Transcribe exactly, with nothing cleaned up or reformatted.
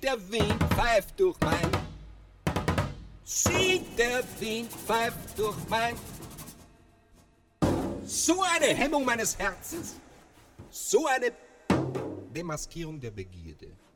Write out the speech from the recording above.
der Wind pfeift durch mein. Sieh, der Wind pfeift durch mein. So eine Hemmung meines Herzens, so eine Demaskierung der Begierde.